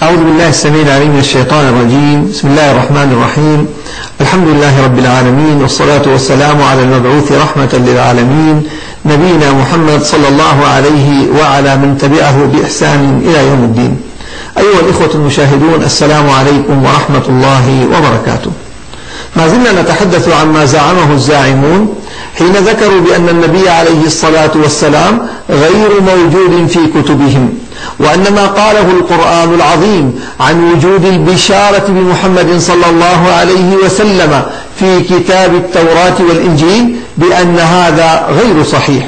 أعوذ بالله السميع العليم من الشيطان الرجيم. بسم الله الرحمن الرحيم. الحمد لله رب العالمين، والصلاة والسلام على المبعوث رحمة للعالمين نبينا محمد صلى الله عليه وعلى من تبعه بإحسان إلى يوم الدين. أيها الإخوة المشاهدون، السلام عليكم ورحمة الله وبركاته. ما زلنا نتحدث عما زعمه الزاعمون حين ذكروا بأن النبي عليه الصلاة والسلام غير موجود في كتبهم، وأن ما قاله القرآن العظيم عن وجود البشارة بمحمد صلى الله عليه وسلم في كتاب التوراة والإنجيل بأن هذا غير صحيح.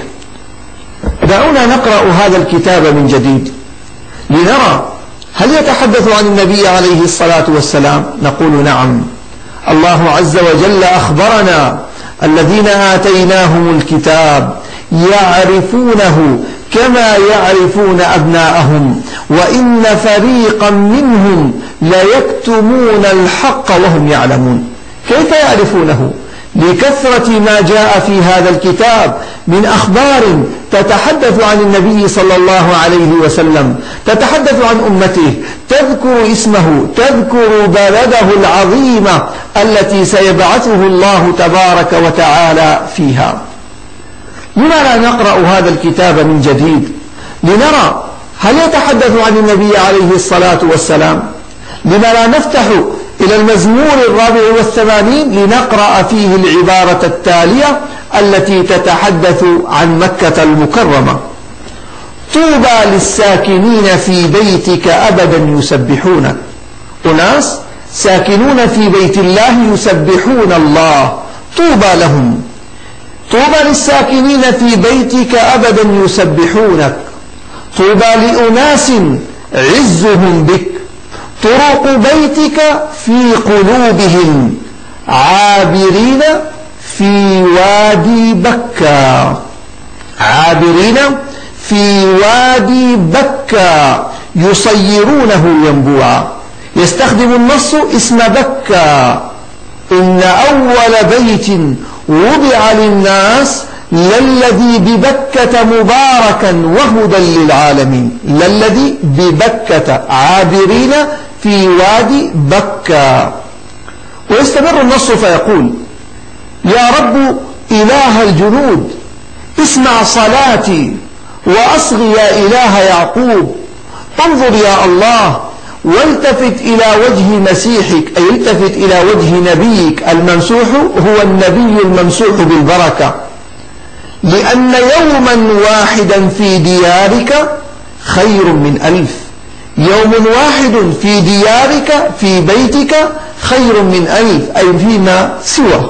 دعونا نقرأ هذا الكتاب من جديد لنرى هل يتحدث عن النبي عليه الصلاة والسلام؟ نقول نعم. الله عز وجل أخبرنا: الذين آتيناهم الكتاب يعرفونه كما يعرفون أبناءهم وإن فريقا منهم ليكتمون الحق وهم يعلمون. كيف يعرفونه؟ لكثرة ما جاء في هذا الكتاب من أخبار تتحدث عن النبي صلى الله عليه وسلم، تتحدث عن أمته، تذكر اسمه، تذكر بلده العظيمة التي سيبعثه الله تبارك وتعالى فيها. لما لا نقرأ هذا الكتاب من جديد لنرى هل يتحدث عن النبي عليه الصلاة والسلام؟ لما لا نفتح إلى المزمور 84 لنقرأ فيه العبارة التالية التي تتحدث عن مكة المكرمة: طوبى للساكنين في بيتك أبدا يسبحونك. أناس ساكنون في بيت الله يسبحون الله، طوبى لهم. طوبى للساكنين في بيتك أبدا يسبحونك. طوبى لأناس عزهم بك، طرق بيتك في قلوبهم، عابرين في وادي بكا. عابرين في وادي بكا يصيرونه ينبوعا. يستخدم النص اسم بكا: إن أول بيت وضع للناس للذي ببكة مباركا وهدى للعالمين. للذي ببكة، عابرين في وادي بكا. ويستمر النص فيقول: يا رب إله الجنود، اسمع صلاتي وأصغ يا إله يعقوب. انظر يا الله والتفت إلى وجه مسيحك، أي التفت إلى وجه نبيك الممسوح، هو النبي الممسوح بالبركة، لأن يوما واحدا في ديارك خير من 1000. يوم واحد في ديارك في بيتك خير من 1000، أي فيما سوى.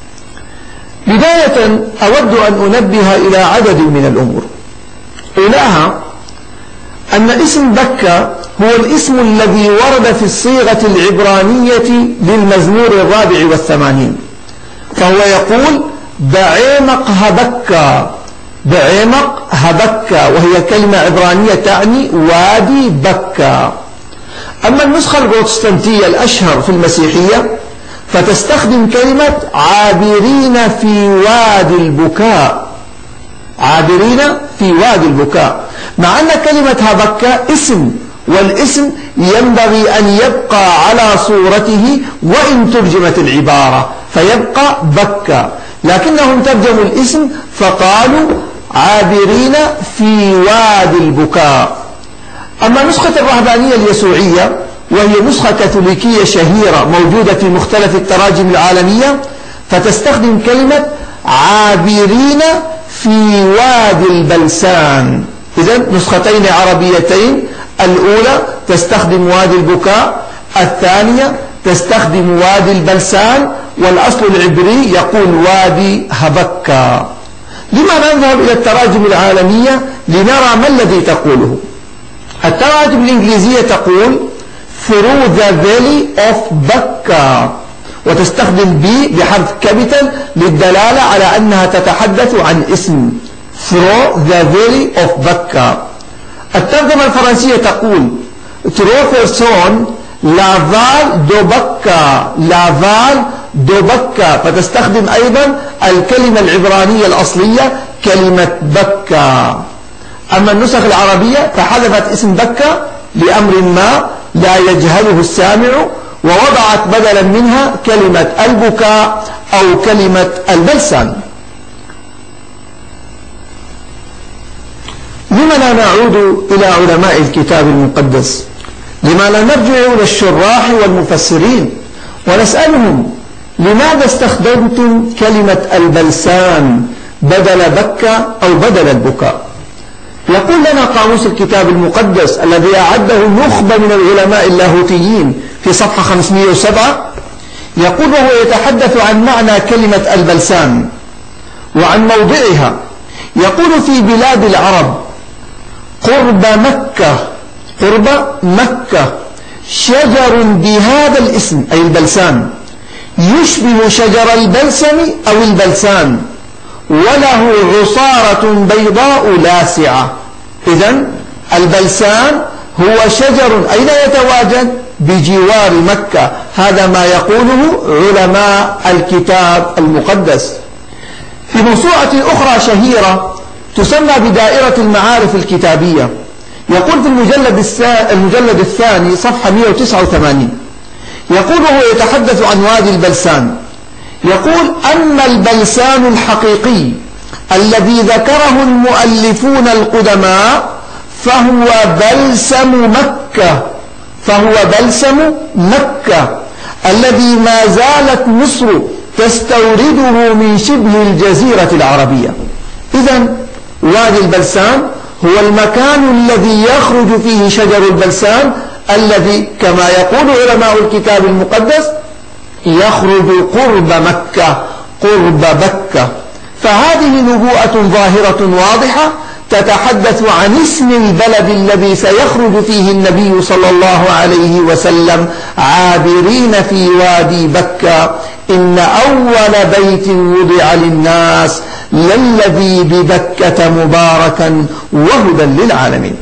بداية أود أن أنبه إلى عدد من الأمور. أولاها أن اسم بكة هو الاسم الذي ورد في الصيغة العبرانية للمزمور 84، فهو يقول: بعيمق هبكة. بعيمق هبكة، وهي كلمة عبرانية تعني وادي بكة. أما النسخة البروتستانتية الأشهر في المسيحية فتستخدم كلمة عابرين في وادي البكاء. عابرين في وادي البكاء، مع أن كلمة هبكة اسم، والاسم ينبغي أن يبقى على صورته وإن ترجمت العبارة فيبقى بكة، لكنهم ترجموا الاسم فقالوا عابرين في وادي البكاء. أما نسخة الرهبانية اليسوعية، وهي نسخة كاثوليكية شهيرة موجودة في مختلف التراجم العالمية، فتستخدم كلمة عابرين في وادي البلسان. إذن نسختين عربيتين، الأولى تستخدم وادي البكاء، الثانية تستخدم وادي البلسان، والأصل العبري يقول وادي هبكة. لما نذهب إلى التراجم العالمية لنرى ما الذي تقوله. التراجم الإنجليزية تقول through the valley of Bakka، وتستخدم B بحرف كابيتال للدلالة على أنها تتحدث عن اسم through the valley of Bakka. الترجمة الفرنسية تقول Traverson la Val de Bakka، la Val de Bakka، فتستخدم أيضا الكلمة العبرانية الأصلية كلمة بكة. أما النسخ العربية فحذفت اسم بكة لأمر ما، لا يجهله السامع، ووضعت بدلا منها كلمة البكاء أو كلمة البلسان. لما لا نعود إلى علماء الكتاب المقدس؟ لما لا نرجع إلى الشراح والمفسرين ونسألهم لماذا استخدمتم كلمة البلسان بدل بكى أو بدل البكاء؟ يقول لنا قاموس الكتاب المقدس الذي أعده نخبة من العلماء اللاهوتيين في صفحة 507، يقول وهو يتحدث عن معنى كلمة البلسان وعن موضعها، يقول في بلاد العرب قرب مكة شجر بهذا الاسم أي البلسان يشبه شجر البلسم أو البلسان، وله عصارة بيضاء لاسعة. إذن البلسان هو شجر أين يتواجد؟ بجوار مكة. هذا ما يقوله علماء الكتاب المقدس. في موسوعة أخرى شهيرة تسمى بدائرة المعارف الكتابية، يقول في المجلد الثاني صفحة 189، يقول وهو يتحدث عن وادي البلسان، يقول أما البلسان الحقيقي الذي ذكره المؤلفون القدماء فهو بلسم مكة الذي ما زالت مصر تستورده من شبه الجزيرة العربية. إذن وادي البلسان هو المكان الذي يخرج فيه شجر البلسان الذي كما يقول علماء الكتاب المقدس يخرج قرب بكة. فهذه نبوءة ظاهرة واضحة تتحدث عن اسم البلد الذي سيخرج فيه النبي صلى الله عليه وسلم عابرين في وادي بكة. إن أول بيت وضع للناس للذي ببكة مباركا وهدى للعالمين.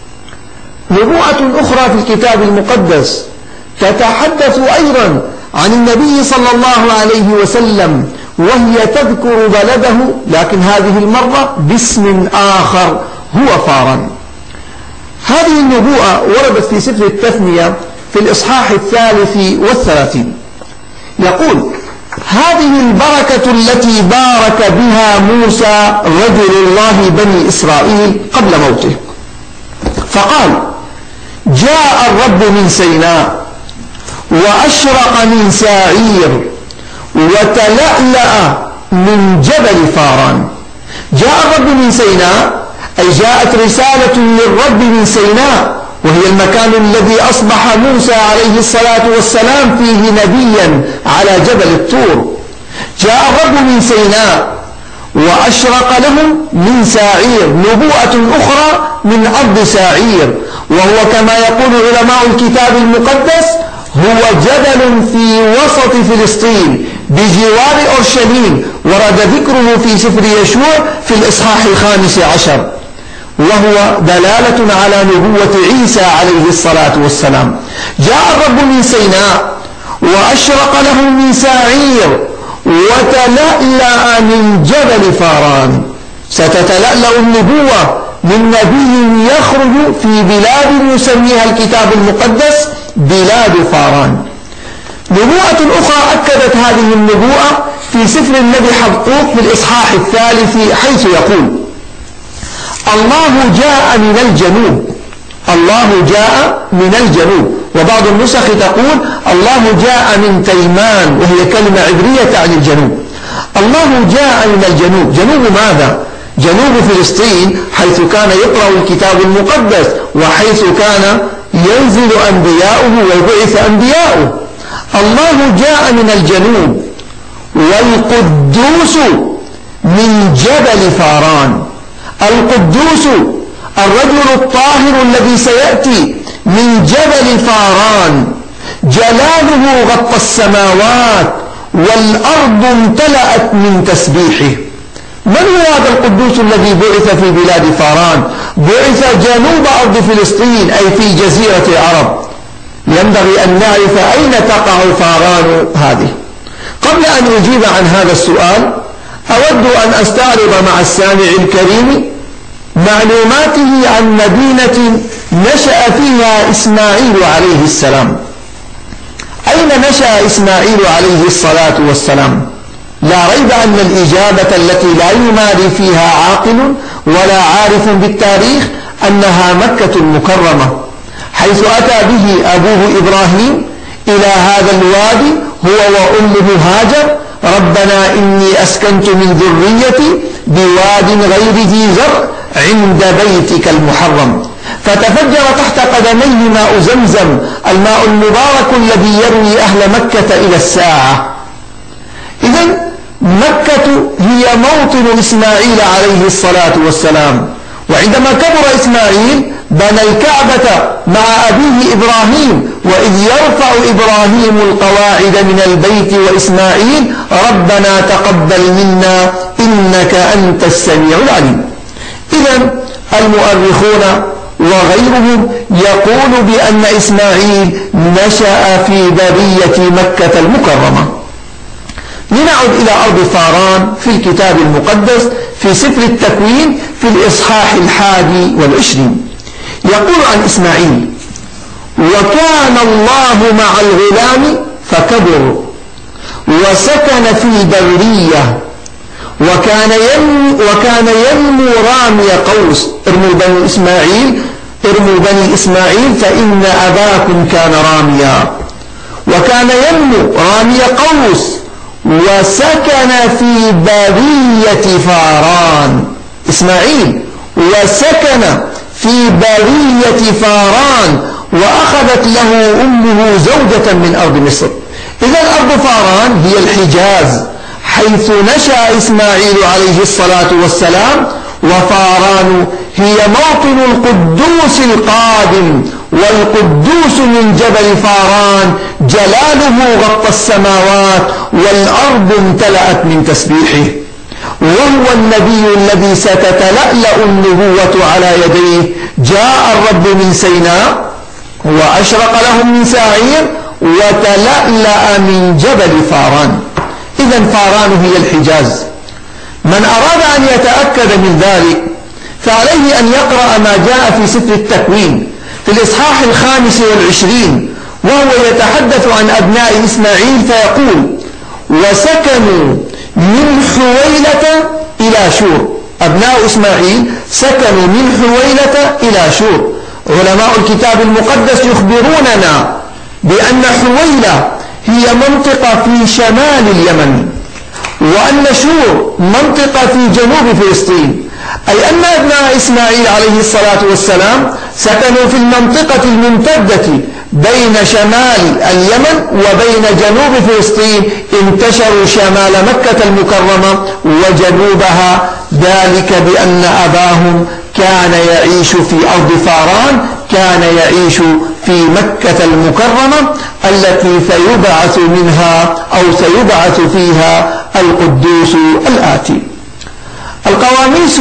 نبوءة أخرى في الكتاب المقدس تتحدث أيضا عن النبي صلى الله عليه وسلم، وهي تذكر بلده لكن هذه المرة باسم آخر هو فاران. هذه النبوءة وردت في سفر التثنية في الإصحاح 33، يقول هذه البركة التي بارك بها موسى رجل الله بني إسرائيل قبل موته، فقال جاء الرب من سيناء وأشرق من ساعير وتلألأ من جبل فاران. جاء الرب من سيناء أي جاءت رسالة للرب من سيناء، وهي المكان الذي أصبح موسى عليه الصلاة والسلام فيه نبيا على جبل الطور. جاء الرب من سيناء وأشرق لهم من ساعير، نبوءة أخرى من أرض ساعير، وهو كما يقول علماء الكتاب المقدس هو جبل في وسط فلسطين بجوار أورشليم، ورد ذكره في سفر يشوع في الإصحاح 15، وهو دلالة على نبوة عيسى عليه الصلاة والسلام. جاء الرب من سيناء وأشرق لهم من ساعير وتلألأ من جبل فاران. ستتلألأ النبوة من نبي يخرج في بلاد يسميها الكتاب المقدس بلاد فاران. نبوءة أخرى أكدت هذه النبوءة في سفر النبي حبقوق في الإصحاح 3 حيث يقول الله جاء من الجنوب، وبعض النسخ تقول الله جاء من تيمان، وهي كلمة عبرية تعني الجنوب. الله جاء من الجنوب. جنوب ماذا؟ جنوب فلسطين حيث كان يقرأ الكتاب المقدس وحيث كان ينزل أنبياؤه ويبعث أنبياؤه. الله جاء من الجنوب والقدوس من جبل فاران. القدوس الرجل الطاهر الذي سيأتي من جبل فاران، جلاله غطى السماوات والأرض امتلأت من تسبيحه. من هو هذا القدوس الذي بعث في بلاد فاران؟ بعث جنوب أرض فلسطين أي في جزيرة العرب. ينبغي أن نعرف أين تقع فاران هذه. قبل أن أجيب عن هذا السؤال أود أن أستعرض مع السامع الكريم معلوماته عن مدينة نشأ فيها إسماعيل عليه السلام. أين نشأ إسماعيل عليه الصلاة والسلام؟ لا ريب أن الإجابة التي لا يماري فيها عاقل ولا عارف بالتاريخ أنها مكة المكرمة، حيث أتى به أبوه إبراهيم إلى هذا الوادي هو وأمه هاجر: ربنا إني أسكنت من ذريتي بواد غير ذي زرع عند بيتك المحرم، فتفجر تحت قدميه ماء زمزم، الماء المبارك الذي يروي أهل مكة إلى الساعة. إذن مكة هي موطن إسماعيل عليه الصلاة والسلام. وعندما كبر إسماعيل بنى الكعبة مع أبيه إبراهيم، وإذ يرفع إبراهيم القواعد من البيت وإسماعيل ربنا تقبل منا إنك أنت السميع العليم. إذن المؤرخون وغيرهم يقول بأن إسماعيل نشأ في برية مكة المكرمة. لنعد إلى أرض فاران في الكتاب المقدس في سفر التكوين في الإصحاح 21. يقول عن إسماعيل: وكان الله مع الغلام فكبر وسكن في البرية وكان ينمو رامي قوس. ارموا بني إسماعيل فإن أباكم كان راميا. وكان ينمو رامي قوس وسكن في برية فاران. إسماعيل وسكن في برية فاران، وأخذت له أمه زوجة من أرض مصر. إذا أرض فاران هي الحجاز حيث نشأ إسماعيل عليه الصلاة والسلام، وفاران هي موطن القدوس القادم، والقدوس من جبل فاران جلاله غطى السماوات والأرض امتلأت من تسبيحه، وهو النبي الذي ستتلألأ النبوة على يديه. جاء الرب من سيناء وأشرق لهم من ساعير وتلألأ من جبل فاران. إذن فاران هي الحجاز. من أراد أن يتأكد من ذلك فعليه أن يقرأ ما جاء في سفر التكوين في الإصحاح 25، وهو يتحدث عن أبناء إسماعيل فيقول: وسكنوا من حويلة إلى شور. أبناء إسماعيل سكنوا من حويلة إلى شور. علماء الكتاب المقدس يخبروننا بأن حويلة هي منطقة في شمال اليمن، وأن شور منطقة في جنوب فلسطين، أي أن أبناء إسماعيل عليه الصلاة والسلام سكنوا في المنطقة الممتدة بين شمال اليمن وبين جنوب فلسطين. انتشروا شمال مكة المكرمة وجنوبها، ذلك بأن أباهم كان يعيش في أرض فاران، كان يعيش في مكة المكرمة التي سيبعث منها أو سيبعث فيها القدوس الآتي. القواميس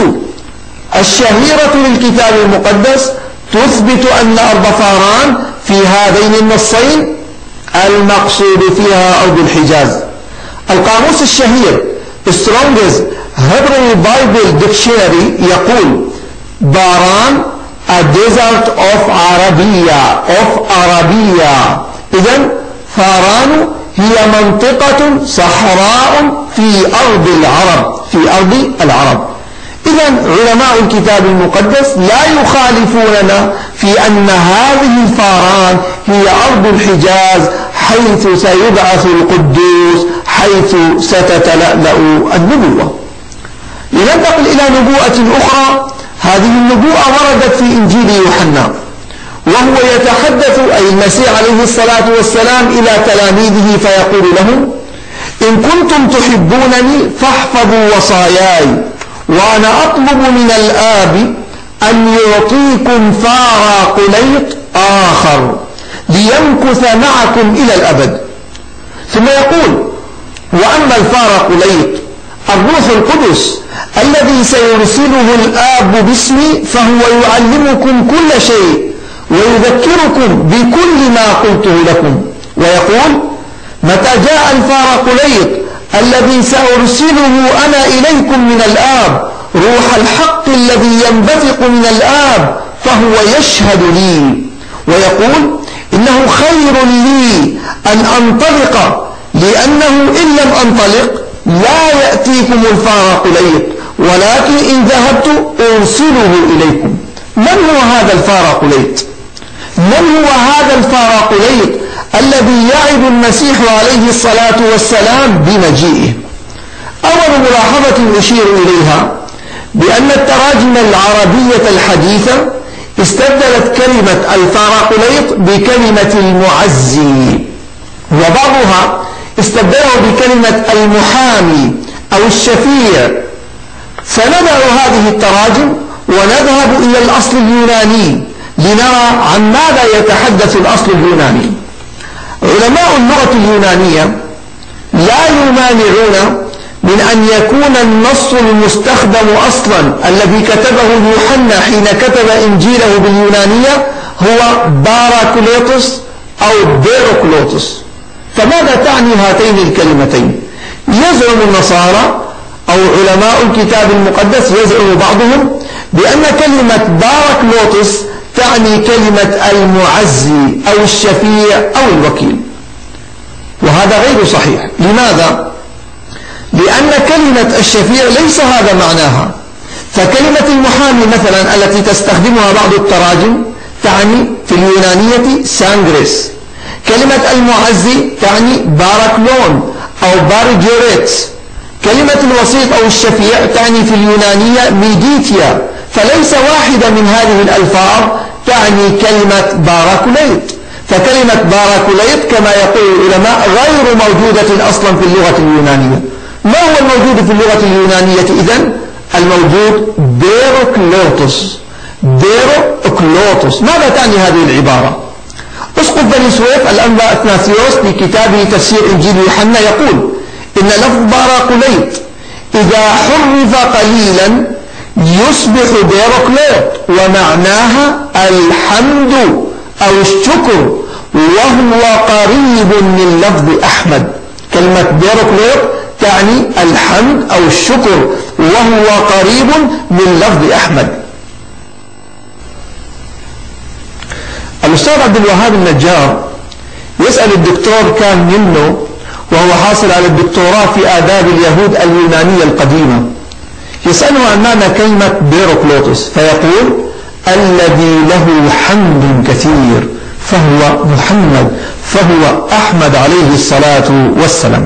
الشهيرة للكتاب المقدس تثبت أن أرض فاران في هذين النصين المقصود فيها أرض الحجاز. القاموس الشهير Strong's Hebrew Bible Dictionary يقول: باران a desert of Arabia. إذن فاران هي منطقة صحراء في أرض العرب. إذن علماء الكتاب المقدس لا يخالفوننا في أن هذه الفاران هي أرض الحجاز حيث سيبعث القدوس، حيث ستتلألأ النبوة. لننتقل إلى نبوءة أخرى. هذه النبوءة وردت في إنجيل يوحنا، وهو يتحدث أي المسيح عليه الصلاة والسلام إلى تلاميذه فيقول لهم: إن كنتم تحبونني فاحفظوا وصاياي، وأنا أطلب من الآب أن يعطيكم فار قليط آخر ليمكث معكم إلى الأبد. ثم يقول: وأما الفار قليط الروح القدس الذي سيرسله الآب باسمي فهو يعلمكم كل شيء ويذكركم بكل ما قلته لكم. ويقول: متى جاء الفار قليط الذي سأرسله أنا إليكم من الآب روح الحق الذي ينبثق من الآب فهو يشهد لي، ويقول إنه خير لي أن أنطلق، لأنه إن لم أنطلق لا يأتيكم الفارقليط، ولكن إن ذهبت أرسله إليكم. من هو هذا الفارقليط؟ من هو هذا الفارقليط الذي يعد المسيح عليه الصلاة والسلام بمجيئه؟ أول ملاحظة أشير إليها بأن التراجم العربية الحديثة استبدلت كلمة الفارقليط بكلمة المعزي، وبعضها استبدله بكلمة المحامي أو الشفيع. فندع هذه التراجم ونذهب إلى الأصل اليوناني لنرى عن ماذا يتحدث الأصل اليوناني. علماء اللغة اليونانية لا يمانعون من أن يكون النص المستخدم أصلا الذي كتبه يوحنا حين كتب إنجيله باليونانية هو باراكليطس أو بيروكلوتس. فماذا تعني هاتين الكلمتين؟ يزعم النصارى أو علماء الكتاب المقدس، يزعم بعضهم بأن كلمة باراكلوتس تعني كلمة المعزي أو الشفيع أو الوكيل، وهذا غير صحيح. لماذا؟ لأن كلمة الشفيع ليس هذا معناها. فكلمة المحامي مثلا التي تستخدمها بعض التراجم تعني في اليونانية سانغريس. كلمة المعزي تعني باراكلون أو بارجوريتس. كلمة الوسيط أو الشفيع تعني في اليونانية ميديتيا. فليس واحدة من هذه الألفاظ تعني كلمة باراكليط. فكلمة باراكليط كما يقول العلماء غير موجودة أصلا في اللغة اليونانية. ما هو الموجود في اللغة اليونانية إذن؟ الموجود بيروكلوتس. بيروكلوتس. ماذا تعني هذه العبارة؟ أسقف بني سويف الأنبا أثناسيوس في كتابه تفسير إنجيل يوحنا يقول إن لفظ باراكليط إذا حرف قليلا يصبح بيروكلوت، ومعناها الحمد أو الشكر، وهو قريب من لفظ أحمد. كلمة بيروكلوت تعني الحمد أو الشكر، وهو قريب من لفظ أحمد. الأستاذ عبد الوهاب النجار يسأل الدكتور كان منه وهو حاصل على الدكتوراه في آداب اليهود اليونانية القديمة، يسأله عن معنى كلمة بيروكلوتس، فيقول الذي له حمد كثير، فهو محمد، فهو أحمد عليه الصلاة والسلام.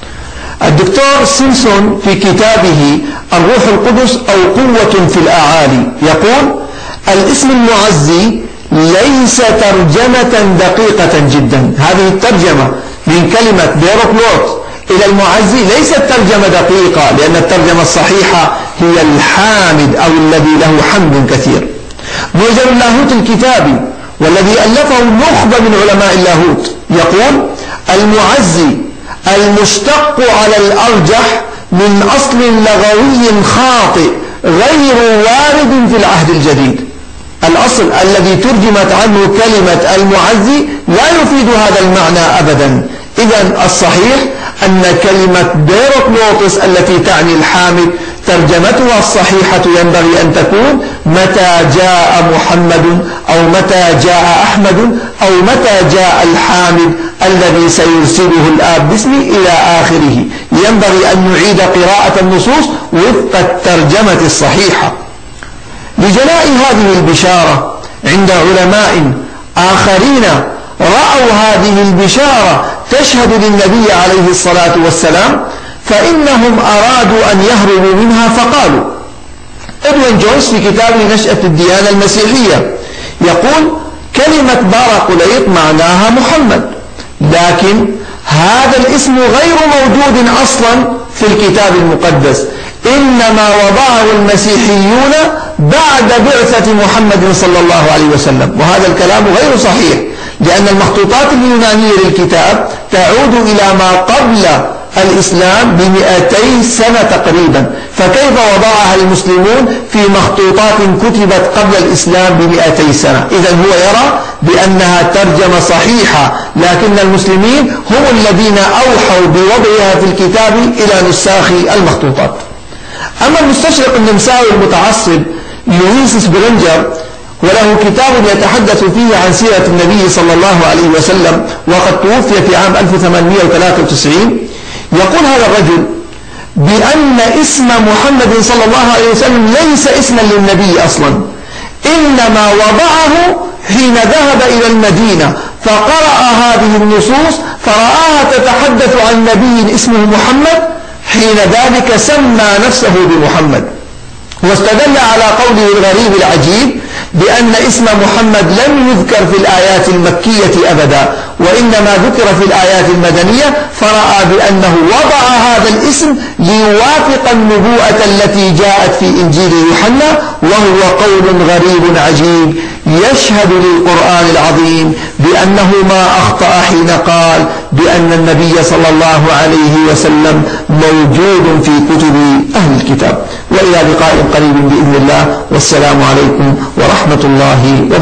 الدكتور سيمسون في كتابه الروح القدس أو قوة في الأعالي يقول الاسم المعزي ليس ترجمة دقيقة جدا. هذه الترجمة من كلمة بيروكلوت إلى المعزي ليست ترجمة دقيقة، لأن الترجمة الصحيحة هي الحامد أو الذي له حمد كثير. معجم اللاهوت الكتابي والذي ألفه نخبة من علماء اللاهوت يقول المعزي المشتق على الأرجح من أصل لغوي خاطئ غير وارد في العهد الجديد. الأصل الذي ترجمت عنه كلمة المعزي لا يفيد هذا المعنى أبدا. إذن الصحيح أن كلمة بيروكلوتس التي تعني الحامد ترجمتها الصحيحة ينبغي أن تكون متى جاء محمد أو متى جاء أحمد أو متى جاء الحامد الذي سيرسله الآب باسمه إلى آخره. ينبغي أن نعيد قراءة النصوص وفق الترجمة الصحيحة. لجلاء هذه البشارة عند علماء آخرين رأوا هذه البشارة تشهد للنبي عليه الصلاة والسلام، فإنهم أرادوا أن يهربوا منها فقالوا. إدوين جويس في كتابه نشأة الديانة المسيحية يقول كلمة باراكليط معناها محمد، لكن هذا الاسم غير موجود أصلا في الكتاب المقدس، إنما وضعه المسيحيون بعد بعثة محمد صلى الله عليه وسلم، وهذا الكلام غير صحيح، لأن المخطوطات اليونانية للكتاب تعود إلى ما قبل الإسلام ب200 سنة تقريبا، فكيف وضعها المسلمون في مخطوطات كتبت قبل الإسلام ب200 سنة؟ إذن هو يرى بأنها ترجمة صحيحة، لكن المسلمين هم الذين أوحوا بوضعها في الكتاب إلى نساخ المخطوطات. أما المستشرق النمساوي المتعصب لويس سبرينجر وله كتاب يتحدث فيه عن سيرة النبي صلى الله عليه وسلم وقد توفي في عام 1893، يقول هذا الرجل بأن اسم محمد صلى الله عليه وسلم ليس اسما للنبي أصلا، إنما وضعه حين ذهب إلى المدينة فقرأ هذه النصوص فرآها تتحدث عن نبي اسمه محمد، حين ذلك سمى نفسه بمحمد، واستدل على قوله الغريب العجيب بأن اسم محمد لم يذكر في الآيات المكية أبدا وإنما ذكر في الآيات المدنية، فرأى بأنه وضع هذا الاسم ليوافق النبوءة التي جاءت في إنجيل يوحنا، وهو قول غريب عجيب يشهد للقرآن العظيم بأنه ما أخطأ حين قال بأن النبي صلى الله عليه وسلم موجود في كتب أهل الكتاب. وإلى لقاء قريب بإذن الله، والسلام عليكم ورحمة الله وبركاته.